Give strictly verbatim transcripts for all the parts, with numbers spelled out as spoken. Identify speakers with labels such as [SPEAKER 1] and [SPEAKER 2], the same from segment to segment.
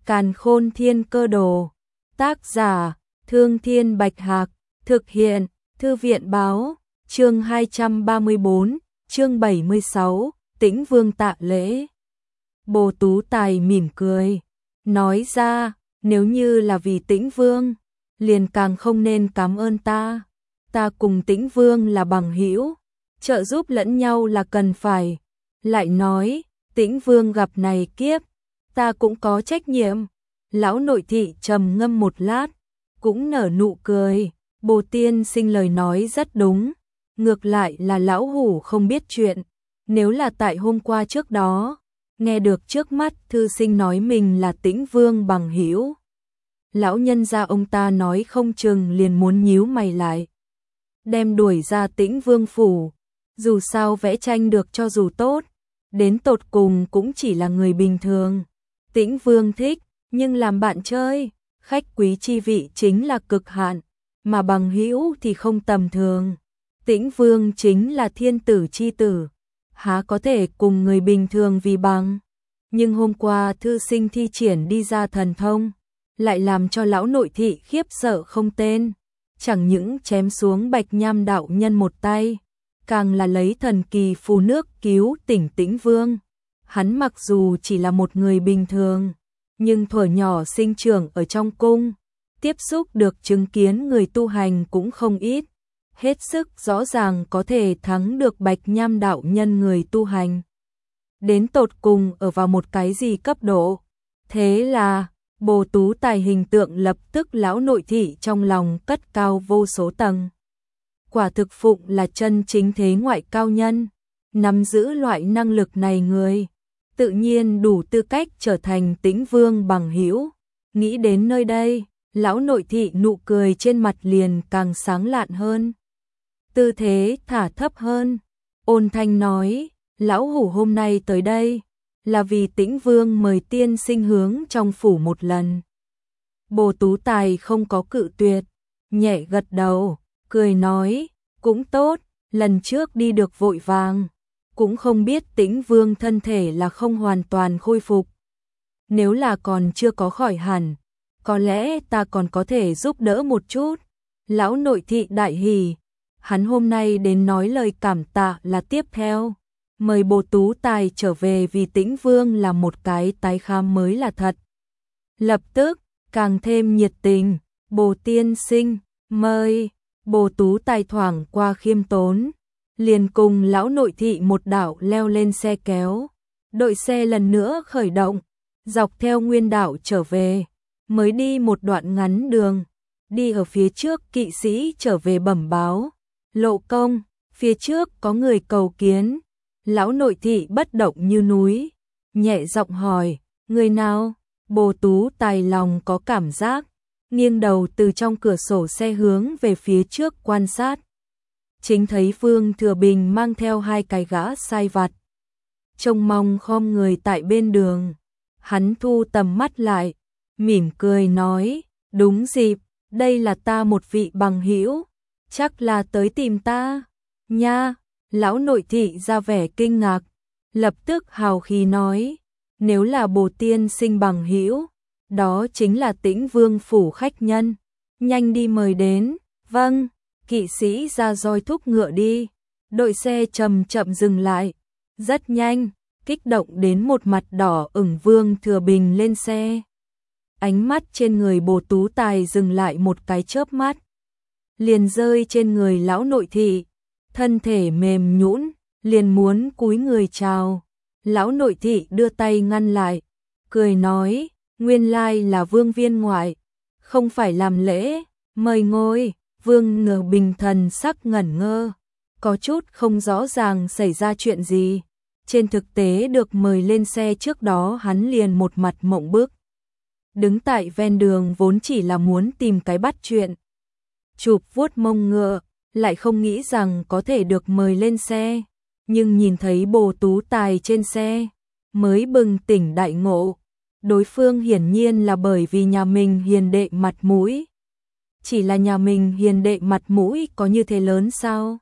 [SPEAKER 1] Càn Khôn Thiên Cơ Đồ. Tác giả: Thương Thiên Bạch Hạc. Thực hiện: Thư viện Báo. Chương hai trăm ba mươi bốn, chương bảy mươi sáu, Tĩnh Vương tạ lễ. Bồ Tú Tài mỉm cười, nói ra, nếu như là vì Tĩnh Vương, liền càng không nên cảm ơn ta. Ta cùng Tĩnh Vương là bằng hữu, trợ giúp lẫn nhau là cần phải. Lại nói, Tĩnh Vương gặp này kiếp, ta cũng có trách nhiệm. Lão nội thị trầm ngâm một lát, cũng nở nụ cười. Bồ tiên sinh lời nói rất đúng, ngược lại là lão hủ không biết chuyện. Nếu là tại hôm qua trước đó, nghe được trước mắt thư sinh nói mình là Tĩnh Vương bằng hữu, lão nhân gia ông ta nói không chừng liền muốn nhíu mày lại, đem đuổi ra Tĩnh Vương phủ. Dù sao vẽ tranh được cho dù tốt, đến tột cùng cũng chỉ là người bình thường. Tĩnh Vương thích, nhưng làm bạn chơi, khách quý chi vị chính là cực hạn, mà bằng hữu thì không tầm thường. Tĩnh Vương chính là thiên tử chi tử, há có thể cùng người bình thường vì bằng. Nhưng hôm qua thư sinh thi triển đi ra thần thông, lại làm cho lão nội thị khiếp sợ không tên. Chẳng những chém xuống Bạch Nham đạo nhân một tay, càng là lấy thần kỳ phù nước cứu tỉnh Tĩnh Vương. Hắn mặc dù chỉ là một người bình thường, nhưng thuở nhỏ sinh trưởng ở trong cung, tiếp xúc được chứng kiến người tu hành cũng không ít, hết sức rõ ràng có thể thắng được Bạch Nham đạo nhân người tu hành. Đến tột cùng ở vào một cái gì cấp độ? Thế là, Bồ Tú Tài hình tượng lập tức lão nội thị trong lòng cất cao vô số tầng. Quả thực phụng là chân chính thế ngoại cao nhân, nắm giữ loại năng lực này người, tự nhiên đủ tư cách trở thành Tĩnh Vương bằng hữu. Nghĩ đến nơi đây, lão nội thị nụ cười trên mặt liền càng sáng lạn hơn. Tư thế thả thấp hơn, ôn thanh nói, lão hủ hôm nay tới đây, là vì Tĩnh Vương mời tiên sinh hướng trong phủ một lần. Bồ Tú Tài không có cự tuyệt, nhẹ gật đầu, cười nói, cũng tốt, lần trước đi được vội vàng, cũng không biết Tĩnh Vương thân thể là không hoàn toàn khôi phục. Nếu là còn chưa có khỏi hẳn, có lẽ ta còn có thể giúp đỡ một chút. Lão nội thị đại hỉ, hắn hôm nay đến nói lời cảm tạ là tiếp theo, mời Bồ Tú Tài trở về vì Tĩnh Vương là một cái tái khám mới là thật. Lập tức, càng thêm nhiệt tình, Bồ tiên sinh, mời. Bồ Tú Tài thoảng qua khiêm tốn, liền cùng lão nội thị một đạo leo lên xe kéo. Đội xe lần nữa khởi động, dọc theo nguyên đạo trở về, mới đi một đoạn ngắn đường. Đi ở phía trước kỵ sĩ trở về bẩm báo, lộ công, phía trước có người cầu kiến. Lão nội thị bất động như núi, nhẹ giọng hỏi, người nào? Bồ Tú Tài lòng có cảm giác, nghiêng đầu từ trong cửa sổ xe hướng về phía trước quan sát. Chính thấy Vương Thừa Bình mang theo hai cái gã sai vặt, trông mong khom người tại bên đường. Hắn thu tầm mắt lại, mỉm cười nói, đúng dịp, đây là ta một vị bằng hữu, chắc là tới tìm ta. Nha, lão nội thị ra vẻ kinh ngạc, lập tức hào khí nói, nếu là Bồ tiên sinh bằng hữu, đó chính là Tĩnh Vương phủ khách nhân, nhanh đi mời đến. Vâng. Kỵ sĩ ra roi thúc ngựa đi, đội xe chậm chậm dừng lại, rất nhanh, kích động đến một mặt đỏ ửng. Vương Thừa Bình lên xe, ánh mắt trên người Bồ Tú Tài dừng lại một cái chớp mắt, liền rơi trên người lão nội thị, thân thể mềm nhũn, liền muốn cúi người chào. Lão nội thị đưa tay ngăn lại, cười nói, nguyên lai là Vương viên ngoại, không phải làm lễ, mời ngồi. Vương Ngờ Bình thần sắc ngẩn ngơ, có chút không rõ ràng xảy ra chuyện gì. Trên thực tế được mời lên xe trước đó hắn liền một mặt mộng bức. Đứng tại ven đường vốn chỉ là muốn tìm cái bắt chuyện, chụp vuốt mông ngựa, lại không nghĩ rằng có thể được mời lên xe. Nhưng nhìn thấy Bồ Tú Tài trên xe, mới bừng tỉnh đại ngộ. Đối phương hiển nhiên là bởi vì nhà mình hiền đệ mặt mũi. Chỉ là nhà mình hiền đệ mặt mũi có như thế lớn sao?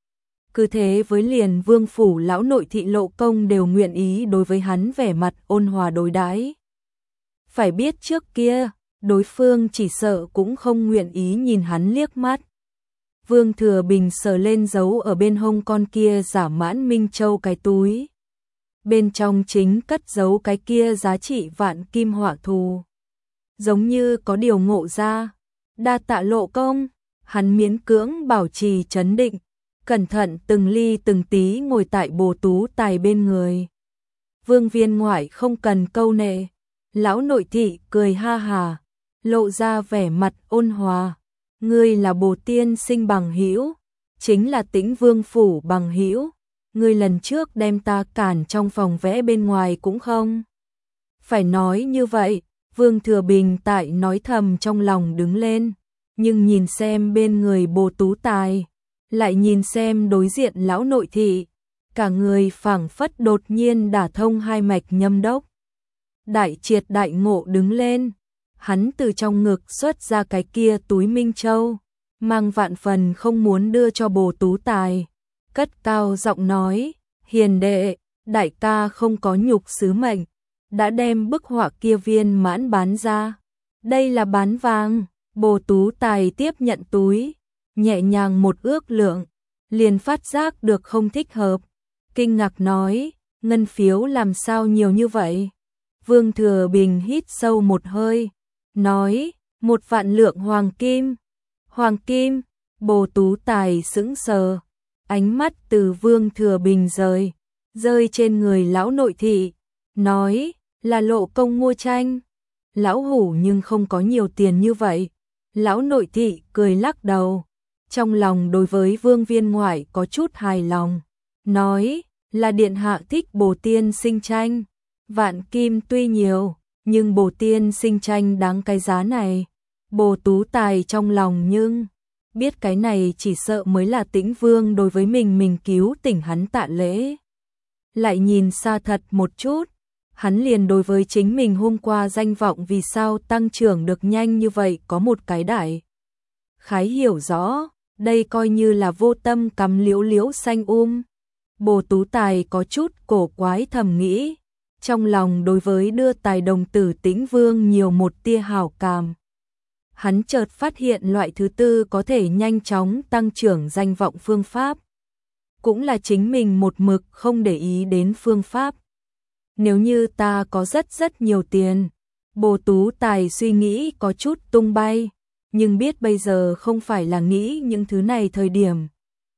[SPEAKER 1] Cứ thế với liền Vương phủ lão nội thị Lộ công đều nguyện ý đối với hắn vẻ mặt ôn hòa đối đãi. Phải biết trước kia, đối phương chỉ sợ cũng không nguyện ý nhìn hắn liếc mắt. Vương Thừa Bình sờ lên giấu ở bên hông con kia giả mãn Minh Châu cái túi. Bên trong chính cất giấu cái kia giá trị vạn kim họa thù. Giống như có điều ngộ ra. Đa tạ Lộ công, hắn miễn cưỡng bảo trì trấn định, cẩn thận từng ly từng tí ngồi tại Bồ Tú Tài bên người. Vương Viên Ngoại không cần câu nệ, lão nội thị cười ha hà, lộ ra vẻ mặt ôn hòa. Ngươi là Bồ tiên sinh bằng hữu, chính là Tĩnh Vương phủ bằng hữu. Ngươi lần trước đem ta cản trong phòng vẽ bên ngoài cũng không phải nói như vậy. Vương Thừa Bình tại nói thầm trong lòng đứng lên, nhưng nhìn xem bên người Bồ Tú Tài, lại nhìn xem đối diện lão nội thị, cả người phảng phất đột nhiên đả thông hai mạch nhâm đốc. Đại triệt đại ngộ đứng lên, hắn từ trong ngực xuất ra cái kia túi Minh Châu, mang vạn phần không muốn đưa cho Bồ Tú Tài, cất cao giọng nói, hiền đệ, đại ca không có nhục sứ mệnh, đã đem bức họa kia viên mãn bán ra. Đây là bán vàng. Bồ Tú Tài tiếp nhận túi, nhẹ nhàng một ước lượng, liền phát giác được không thích hợp, kinh ngạc nói, ngân phiếu làm sao nhiều như vậy? Vương Thừa Bình hít sâu một hơi, nói, một vạn lượng hoàng kim. Hoàng kim? Bồ Tú Tài sững sờ, ánh mắt từ Vương Thừa Bình rời, rơi trên người lão nội thị, nói, là Lộ công mua tranh. Lão hủ nhưng không có nhiều tiền như vậy. Lão nội thị cười lắc đầu, trong lòng đối với Vương Viên Ngoại có chút hài lòng, nói, là điện hạ thích Bồ tiên sinh tranh. Vạn kim tuy nhiều, nhưng Bồ tiên sinh tranh đáng cái giá này. Bồ Tú Tài trong lòng nhưng biết cái này chỉ sợ mới là Tĩnh Vương đối với mình mình cứu tỉnh hắn tạ lễ. Lại nhìn xa thật một chút, hắn liền đối với chính mình hôm qua danh vọng vì sao tăng trưởng được nhanh như vậy có một cái đại khái hiểu rõ, đây coi như là vô tâm cắm liễu liễu xanh um. Bồ Tú Tài có chút cổ quái thầm nghĩ, trong lòng đối với đưa tài đồng tử Tĩnh Vương nhiều một tia hảo cảm. Hắn chợt phát hiện loại thứ tư có thể nhanh chóng tăng trưởng danh vọng phương pháp, cũng là chính mình một mực không để ý đến phương pháp. Nếu như ta có rất rất nhiều tiền, Bồ Tú Tài suy nghĩ có chút tung bay, nhưng biết bây giờ không phải là nghĩ những thứ này thời điểm.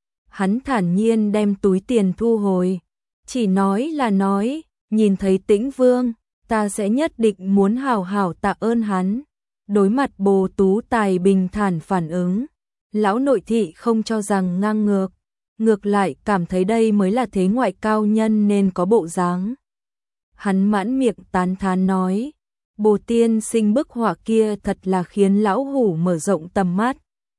[SPEAKER 1] Hắn thản nhiên đem túi tiền thu hồi, chỉ nói là nói, nhìn thấy Tĩnh Vương, ta sẽ nhất định muốn hào hào tạ ơn hắn. Đối mặt Bồ Tú Tài bình thản phản ứng, lão nội thị không cho rằng ngang ngược, ngược lại cảm thấy đây mới là thế ngoại cao nhân nên có bộ dáng. Hắn mãn miệng tán thán nói, Bồ tiên sinh bức họa kia thật là khiến lão hủ mở rộng tầm mắt.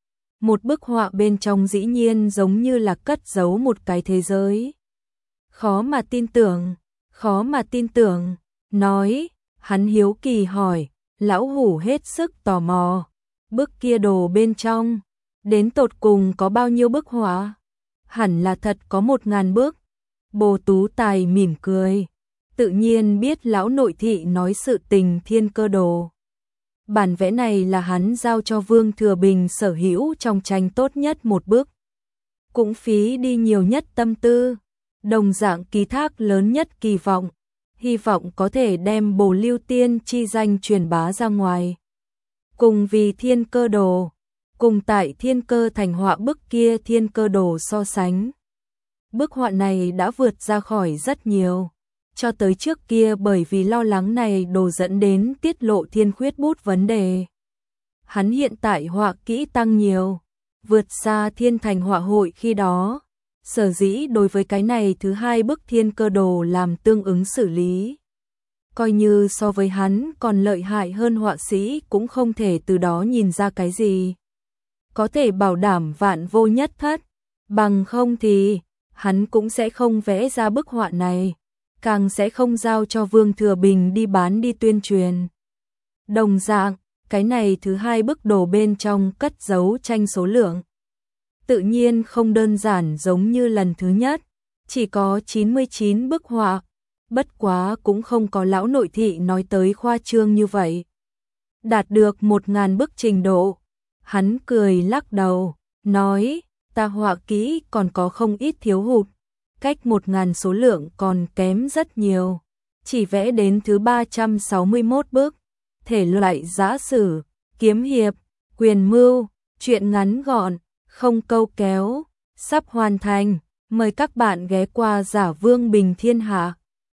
[SPEAKER 1] Một bức họa bên trong dĩ nhiên giống như là cất giấu một cái thế giới. Khó mà tin tưởng, khó mà tin tưởng, nói, hắn hiếu kỳ hỏi, lão hủ hết sức tò mò, bức kia đồ bên trong, đến tột cùng có bao nhiêu bức họa? Hẳn là thật có một ngàn bức. Bồ Tú Tài mỉm cười, tự nhiên biết lão nội thị nói sự tình Thiên Cơ Đồ. Bản vẽ này là hắn giao cho Vương Thừa Bình sở hữu trong tranh tốt nhất một bức, cũng phí đi nhiều nhất tâm tư, đồng dạng ký thác lớn nhất kỳ vọng, hy vọng có thể đem Bồ Lưu Tiên chi danh truyền bá ra ngoài. Cùng vì Thiên Cơ Đồ, cùng tại Thiên Cơ thành họa bức kia Thiên Cơ Đồ so sánh, bức họa này đã vượt ra khỏi rất nhiều. Cho tới trước kia bởi vì lo lắng này đồ dẫn đến tiết lộ thiên khuyết bút vấn đề. Hắn hiện tại họa kỹ tăng nhiều, vượt xa Thiên Thành họa hội khi đó. Sở dĩ đối với cái này thứ hai bức Thiên Cơ Đồ làm tương ứng xử lý. Coi như so với hắn còn lợi hại hơn họa sĩ cũng không thể từ đó nhìn ra cái gì. Có thể bảo đảm vạn vô nhất thất, bằng không thì hắn cũng sẽ không vẽ ra bức họa này, càng sẽ không giao cho Vương Thừa Bình đi bán đi tuyên truyền. Đồng dạng, cái này thứ hai bức đồ bên trong cất giấu tranh số lượng. Tự nhiên không đơn giản giống như lần thứ nhất, chỉ có chín mươi chín bức họa, bất quá cũng không có lão nội thị nói tới khoa trương như vậy. Đạt được một ngàn bức trình độ, hắn cười lắc đầu, nói, ta họa kỹ còn có không ít thiếu hụt, cách một ngàn số lượng còn kém rất nhiều, chỉ vẽ đến thứ ba trăm sáu mươi mốt bước, thể loại giã sử, kiếm hiệp, quyền mưu, truyện ngắn gọn, không câu kéo, sắp hoàn thành, mời các bạn ghé qua Giả Vương Bình Thiên Hạ.